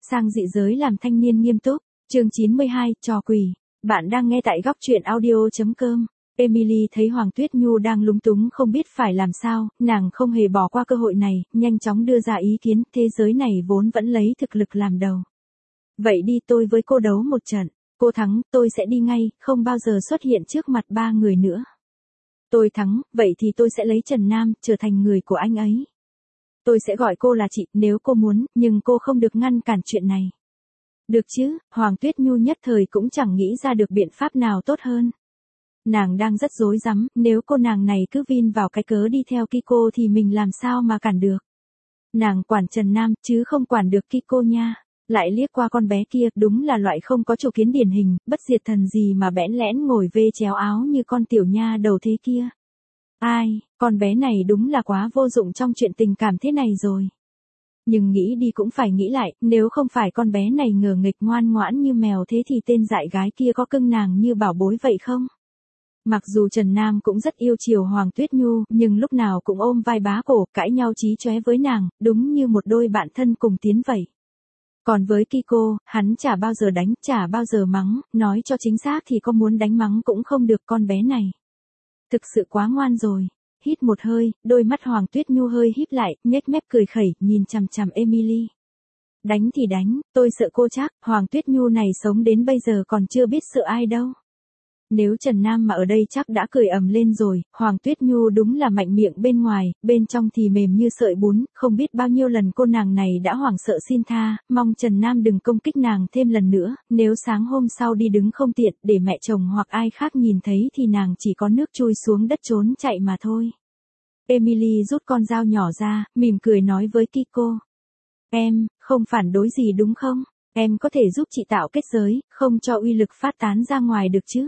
sang dị giới làm thanh niên nghiêm túc. Chương 92, trò quỷ. Bạn đang nghe tại góc truyện audio.com. Emily thấy Hoàng Tuyết Nhu đang lúng túng không biết phải làm sao, nàng không hề bỏ qua cơ hội này, nhanh chóng đưa ra ý kiến, thế giới này vốn vẫn lấy thực lực làm đầu. Vậy đi, tôi với cô đấu một trận, cô thắng, tôi sẽ đi ngay, không bao giờ xuất hiện trước mặt ba người nữa. Tôi thắng, vậy thì tôi sẽ lấy Trần Nam, trở thành người của anh ấy. Tôi sẽ gọi cô là chị, nếu cô muốn, nhưng cô không được ngăn cản chuyện này. Được chứ, Hoàng Tuyết Nhu nhất thời cũng chẳng nghĩ ra được biện pháp nào tốt hơn. Nàng đang rất rối rắm, nếu cô nàng này cứ vin vào cái cớ đi theo Kiko thì mình làm sao mà cản được. Nàng quản Trần Nam, chứ không quản được Kiko nha. Lại liếc qua con bé kia, đúng là loại không có chủ kiến điển hình, bất diệt thần gì mà bẽn lẽn ngồi vê chéo áo như con tiểu nha đầu thế kia. Ai, con bé này đúng là quá vô dụng trong chuyện tình cảm thế này rồi. Nhưng nghĩ đi cũng phải nghĩ lại, nếu không phải con bé này ngờ nghịch ngoan ngoãn như mèo thế thì tên dại gái kia có cưng nàng như bảo bối vậy không? Mặc dù Trần Nam cũng rất yêu chiều Hoàng Tuyết Nhu, nhưng lúc nào cũng ôm vai bá cổ, cãi nhau chí chóe với nàng, đúng như một đôi bạn thân cùng tiến vậy. Còn với Kiko, hắn chả bao giờ đánh, chả bao giờ mắng, nói cho chính xác thì có muốn đánh mắng cũng không được con bé này. Thực sự quá ngoan rồi. Hít một hơi, đôi mắt Hoàng Tuyết Nhu hơi híp lại, nhếch mép cười khẩy, nhìn chằm chằm Emily. Đánh thì đánh, tôi sợ cô chắc, Hoàng Tuyết Nhu này sống đến bây giờ còn chưa biết sợ ai đâu. Nếu Trần Nam mà ở đây chắc đã cười ầm lên rồi, Hoàng Tuyết Nhu đúng là mạnh miệng bên ngoài, bên trong thì mềm như sợi bún, không biết bao nhiêu lần cô nàng này đã hoảng sợ xin tha, mong Trần Nam đừng công kích nàng thêm lần nữa, nếu sáng hôm sau đi đứng không tiện để mẹ chồng hoặc ai khác nhìn thấy thì nàng chỉ có nước chui xuống đất trốn chạy mà thôi. Emily rút con dao nhỏ ra, mỉm cười nói với Kiko. Em, không phản đối gì đúng không? Em có thể giúp chị tạo kết giới, không cho uy lực phát tán ra ngoài được chứ?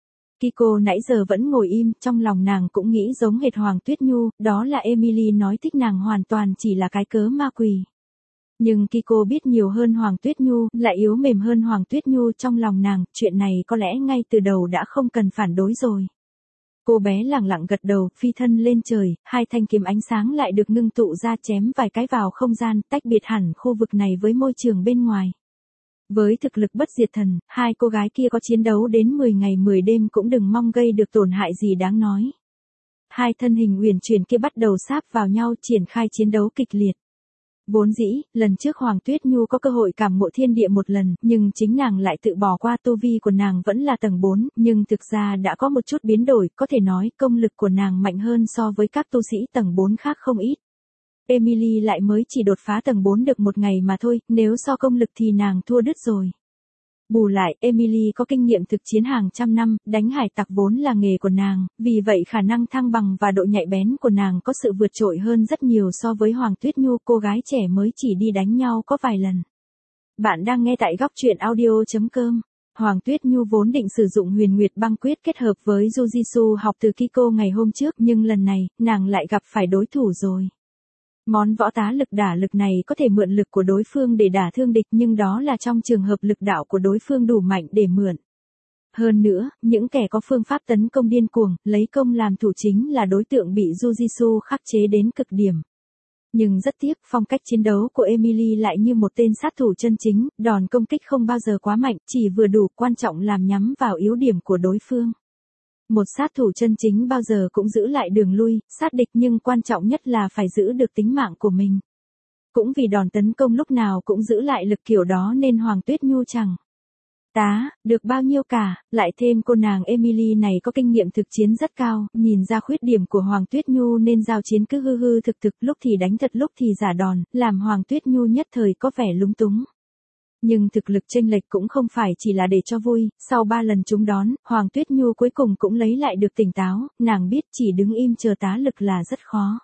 Kiko nãy giờ vẫn ngồi im, trong lòng nàng cũng nghĩ giống hệt Hoàng Tuyết Nhu, đó là Emily nói thích nàng hoàn toàn chỉ là cái cớ ma quỷ. Nhưng Kiko biết nhiều hơn Hoàng Tuyết Nhu, lại yếu mềm hơn Hoàng Tuyết Nhu, trong lòng nàng, chuyện này có lẽ ngay từ đầu đã không cần phản đối rồi. Cô bé lẳng lặng gật đầu, phi thân lên trời, hai thanh kiếm ánh sáng lại được ngưng tụ ra chém vài cái vào không gian, tách biệt hẳn khu vực này với môi trường bên ngoài. Với thực lực bất diệt thần, hai cô gái kia có chiến đấu đến 10 ngày 10 đêm cũng đừng mong gây được tổn hại gì đáng nói. Hai thân hình uyển chuyển kia bắt đầu sáp vào nhau, triển khai chiến đấu kịch liệt. Vốn dĩ, lần trước Hoàng Tuyết Nhu có cơ hội cảm ngộ thiên địa một lần, nhưng chính nàng lại tự bỏ qua, tu vi của nàng vẫn là tầng 4, nhưng thực ra đã có một chút biến đổi, có thể nói công lực của nàng mạnh hơn so với các tu sĩ tầng 4 khác không ít. Emily lại mới chỉ đột phá tầng 4 được một ngày mà thôi, nếu so công lực thì nàng thua đứt rồi. Bù lại, Emily có kinh nghiệm thực chiến hàng trăm năm, đánh hải tặc vốn là nghề của nàng, vì vậy khả năng thăng bằng và độ nhạy bén của nàng có sự vượt trội hơn rất nhiều so với Hoàng Tuyết Nhu, cô gái trẻ mới chỉ đi đánh nhau có vài lần. Bạn đang nghe tại góc truyện audio.com. Hoàng Tuyết Nhu vốn định sử dụng Huyền Nguyệt băng quyết kết hợp với Jujitsu học từ Kiko ngày hôm trước, nhưng lần này, nàng lại gặp phải đối thủ rồi. Món võ tá lực đả lực này có thể mượn lực của đối phương để đả thương địch, nhưng đó là trong trường hợp lực đạo của đối phương đủ mạnh để mượn. Hơn nữa, những kẻ có phương pháp tấn công điên cuồng, lấy công làm thủ chính là đối tượng bị Jujitsu khắc chế đến cực điểm. Nhưng rất tiếc, phong cách chiến đấu của Emily lại như một tên sát thủ chân chính, đòn công kích không bao giờ quá mạnh, chỉ vừa đủ, quan trọng làm nhắm vào yếu điểm của đối phương. Một sát thủ chân chính bao giờ cũng giữ lại đường lui, sát địch, nhưng quan trọng nhất là phải giữ được tính mạng của mình. Cũng vì đòn tấn công lúc nào cũng giữ lại lực kiểu đó nên Hoàng Tuyết Nhu chẳng được bao nhiêu cả, lại thêm cô nàng Emily này có kinh nghiệm thực chiến rất cao, nhìn ra khuyết điểm của Hoàng Tuyết Nhu nên giao chiến cứ hư hư thực thực, lúc thì đánh thật lúc thì giả đòn, làm Hoàng Tuyết Nhu nhất thời có vẻ lúng túng. Nhưng thực lực chênh lệch cũng không phải chỉ là để cho vui, sau 3 lần trúng đón, Hoàng Tuyết Nhu cuối cùng cũng lấy lại được tỉnh táo, nàng biết chỉ đứng im chờ tá lực là rất khó.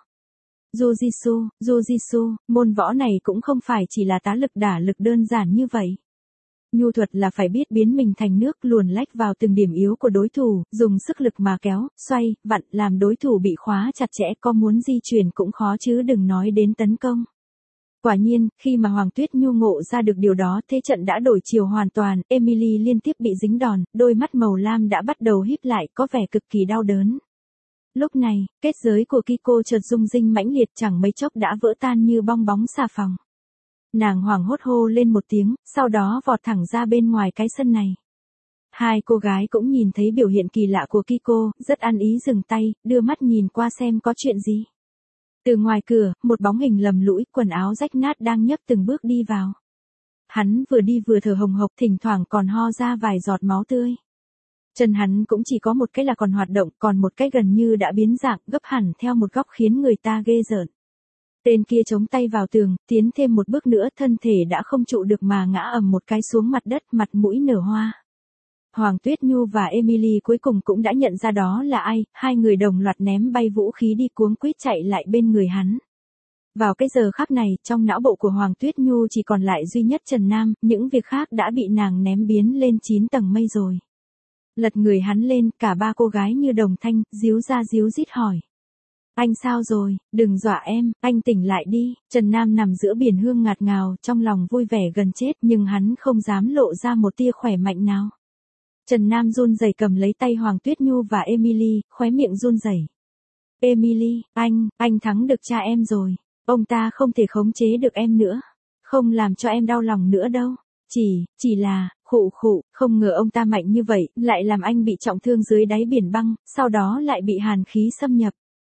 Jujitsu, môn võ này cũng không phải chỉ là tá lực đả lực đơn giản như vậy. Nhu thuật là phải biết biến mình thành nước, luồn lách vào từng điểm yếu của đối thủ, dùng sức lực mà kéo, xoay, vặn, làm đối thủ bị khóa chặt chẽ, có muốn di chuyển cũng khó chứ đừng nói đến tấn công. Quả nhiên, khi mà Hoàng Tuyết Nhu ngộ ra được điều đó, thế trận đã đổi chiều hoàn toàn, Emily liên tiếp bị dính đòn, đôi mắt màu lam đã bắt đầu híp lại, có vẻ cực kỳ đau đớn. Lúc này, kết giới của Kiko chợt rung rinh mãnh liệt, chẳng mấy chốc đã vỡ tan như bong bóng xà phòng. Nàng hoảng hốt hô lên một tiếng, sau đó vọt thẳng ra bên ngoài cái sân này. Hai cô gái cũng nhìn thấy biểu hiện kỳ lạ của Kiko, rất ăn ý dừng tay, đưa mắt nhìn qua xem có chuyện gì. Từ ngoài cửa, một bóng hình lầm lũi, quần áo rách nát đang nhấc từng bước đi vào. Hắn vừa đi vừa thở hồng hộc, thỉnh thoảng còn ho ra vài giọt máu tươi. Chân hắn cũng chỉ có một cái là còn hoạt động, còn một cái gần như đã biến dạng, gấp hẳn theo một góc khiến người ta ghê rợn. Tên kia chống tay vào tường, tiến thêm một bước nữa, thân thể đã không trụ được mà ngã ầm một cái xuống mặt đất, mặt mũi nở hoa. Hoàng Tuyết Nhu và Emily cuối cùng cũng đã nhận ra đó là ai, hai người đồng loạt ném bay vũ khí đi cuống quýt chạy lại bên người hắn. Vào cái giờ khắc này, trong não bộ của Hoàng Tuyết Nhu chỉ còn lại duy nhất Trần Nam, những việc khác đã bị nàng ném biến lên 9 tầng mây rồi. Lật người hắn lên, cả ba cô gái như đồng thanh, díu ra díu dít hỏi. Anh sao rồi, đừng dọa em, anh tỉnh lại đi. Trần Nam nằm giữa biển hương ngạt ngào, trong lòng vui vẻ gần chết nhưng hắn không dám lộ ra một tia khỏe mạnh nào. Trần Nam run rẩy cầm lấy tay Hoàng Tuyết Nhu và Emily, khóe miệng run rẩy. Emily, anh thắng được cha em rồi. Ông ta không thể khống chế được em nữa. Không làm cho em đau lòng nữa đâu. Chỉ là, không ngờ ông ta mạnh như vậy, lại làm anh bị trọng thương dưới đáy biển băng, sau đó lại bị hàn khí xâm nhập.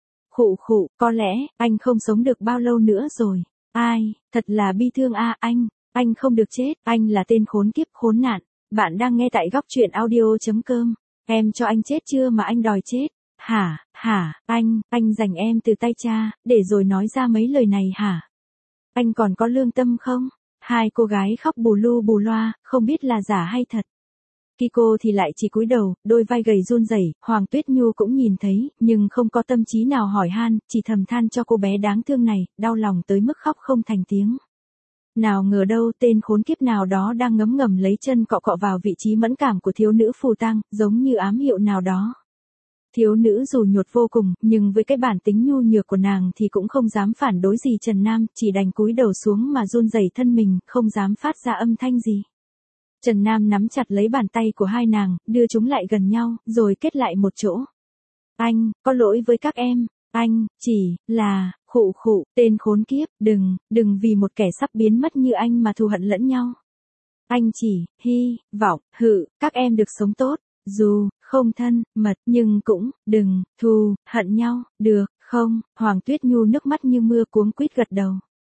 Có lẽ, anh không sống được bao lâu nữa rồi. Ai, thật là bi thương anh không được chết, anh là tên khốn kiếp khốn nạn. Bạn đang nghe tại góc truyện audio.com. Em cho anh chết chưa mà anh đòi chết? Hả, anh giành em từ tay cha, để rồi nói ra mấy lời này hả? Anh còn có lương tâm không? Hai cô gái khóc bù lu bù loa, không biết là giả hay thật. Kiko thì lại chỉ cúi đầu, đôi vai gầy run rẩy. Hoàng Tuyết Nhu cũng nhìn thấy, nhưng không có tâm trí nào hỏi han, chỉ thầm than cho cô bé đáng thương này, đau lòng tới mức khóc không thành tiếng. Nào ngờ đâu, tên khốn kiếp nào đó đang ngấm ngầm lấy chân cọ cọ vào vị trí mẫn cảm của thiếu nữ phù tang, giống như ám hiệu nào đó. Thiếu nữ dù nhột vô cùng, nhưng với cái bản tính nhu nhược của nàng thì cũng không dám phản đối gì Trần Nam, chỉ đành cúi đầu xuống mà run rẩy thân mình, không dám phát ra âm thanh gì. Trần Nam nắm chặt lấy bàn tay của hai nàng, đưa chúng lại gần nhau, rồi kết lại một chỗ. Anh, có lỗi với các em, anh, chỉ là, tên khốn kiếp, đừng vì một kẻ sắp biến mất như anh mà thù hận lẫn nhau. Anh chỉ, hy vọng, các em được sống tốt, dù, không thân, mật, nhưng cũng, đừng, thù, hận nhau, được, không? Hoàng Tuyết Nhu nước mắt như mưa cuống quýt gật đầu.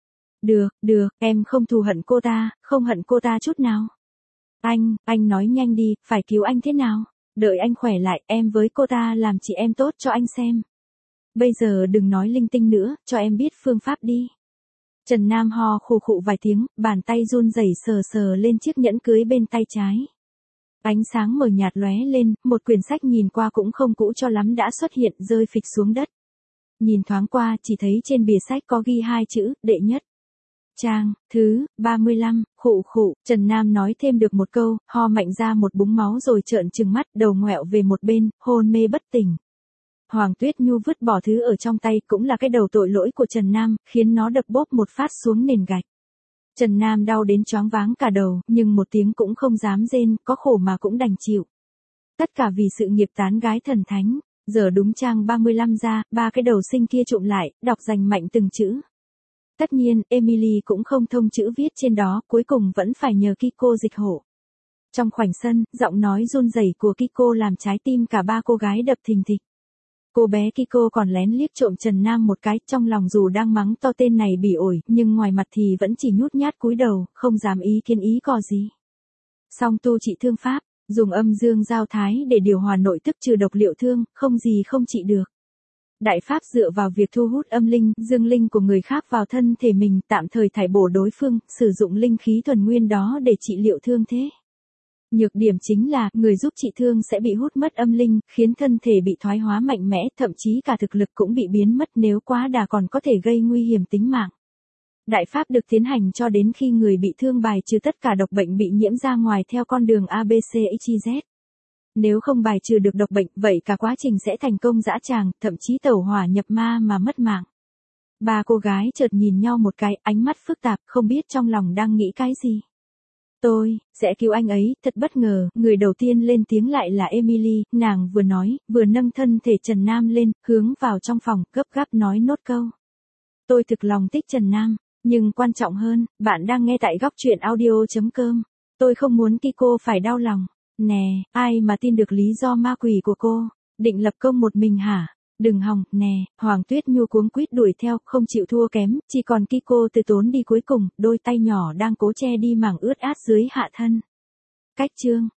Được, em không thù hận cô ta, không hận cô ta chút nào. Anh nói nhanh đi, phải cứu anh thế nào? Đợi anh khỏe lại, em với cô ta làm chị em tốt cho anh xem. Bây giờ đừng nói linh tinh nữa, cho em biết phương pháp đi. Trần Nam ho khụ vài tiếng, bàn tay run rẩy sờ lên chiếc nhẫn cưới bên tay trái. Ánh sáng mờ nhạt lóe lên, một quyển sách nhìn qua cũng không cũ cho lắm đã xuất hiện rơi phịch xuống đất. Nhìn thoáng qua chỉ thấy trên bìa sách có ghi hai chữ, đệ nhất. Trang, thứ, 35, Trần Nam nói thêm được một câu, ho mạnh ra một búng máu rồi trợn trừng mắt, đầu ngoẹo về một bên, hôn mê bất tỉnh. Hoàng Tuyết Nhu vứt bỏ thứ ở trong tay, cũng là cái đầu tội lỗi của Trần Nam, khiến nó đập bốp một phát xuống nền gạch. Trần Nam đau đến choáng váng cả đầu, nhưng một tiếng cũng không dám rên, có khổ mà cũng đành chịu. Tất cả vì sự nghiệp tán gái thần thánh. Giờ đúng trang 35 ra, ba cái đầu sinh kia trụm lại, đọc rành mạnh từng chữ. Tất nhiên, Emily cũng không thông chữ viết trên đó, cuối cùng vẫn phải nhờ Kiko dịch hộ. Trong khoảnh sân, giọng nói run rẩy của Kiko làm trái tim cả ba cô gái đập thình thịch. Cô bé Kiko còn lén liếc trộm Trần Nam một cái, trong lòng dù đang mắng to tên này bỉ ổi, nhưng ngoài mặt thì vẫn chỉ nhút nhát cúi đầu, không dám ý kiến ý cò gì. Song tu trị thương pháp, dùng âm dương giao thái để điều hòa nội tức trừ độc liệu thương, không gì không trị được. Đại pháp dựa vào việc thu hút âm linh, dương linh của người khác vào thân thể mình, tạm thời thải bổ đối phương, sử dụng linh khí thuần nguyên đó để trị liệu thương thế. Nhược điểm chính là, người giúp trị thương sẽ bị hút mất âm linh, khiến thân thể bị thoái hóa mạnh mẽ, thậm chí cả thực lực cũng bị biến mất, nếu quá đà còn có thể gây nguy hiểm tính mạng. Đại pháp được tiến hành cho đến khi người bị thương bài trừ tất cả độc bệnh bị nhiễm ra ngoài theo con đường ABCXYZ. Nếu không bài trừ được độc bệnh, vậy cả quá trình sẽ thành công dã tràng, thậm chí tẩu hỏa nhập ma mà mất mạng. Ba cô gái chợt nhìn nhau một cái, ánh mắt phức tạp, không biết trong lòng đang nghĩ cái gì. Tôi sẽ cứu anh ấy. Thật bất ngờ, người đầu tiên lên tiếng lại là Emily, nàng vừa nói, vừa nâng thân thể Trần Nam lên, hướng vào trong phòng, gấp gáp nói nốt câu. Tôi thực lòng thích Trần Nam. Nhưng quan trọng hơn, bạn đang nghe tại góc truyện audio.com. Tôi không muốn Kiko phải đau lòng. Nè, ai mà tin được lý do ma quỷ của cô? Định lập công một mình hả? Đừng hòng, nè, Hoàng Tuyết Nhu cuống quýt đuổi theo, không chịu thua kém, chỉ còn Kiko từ tốn đi cuối cùng, đôi tay nhỏ đang cố che đi mảng ướt át dưới hạ thân. Cách chương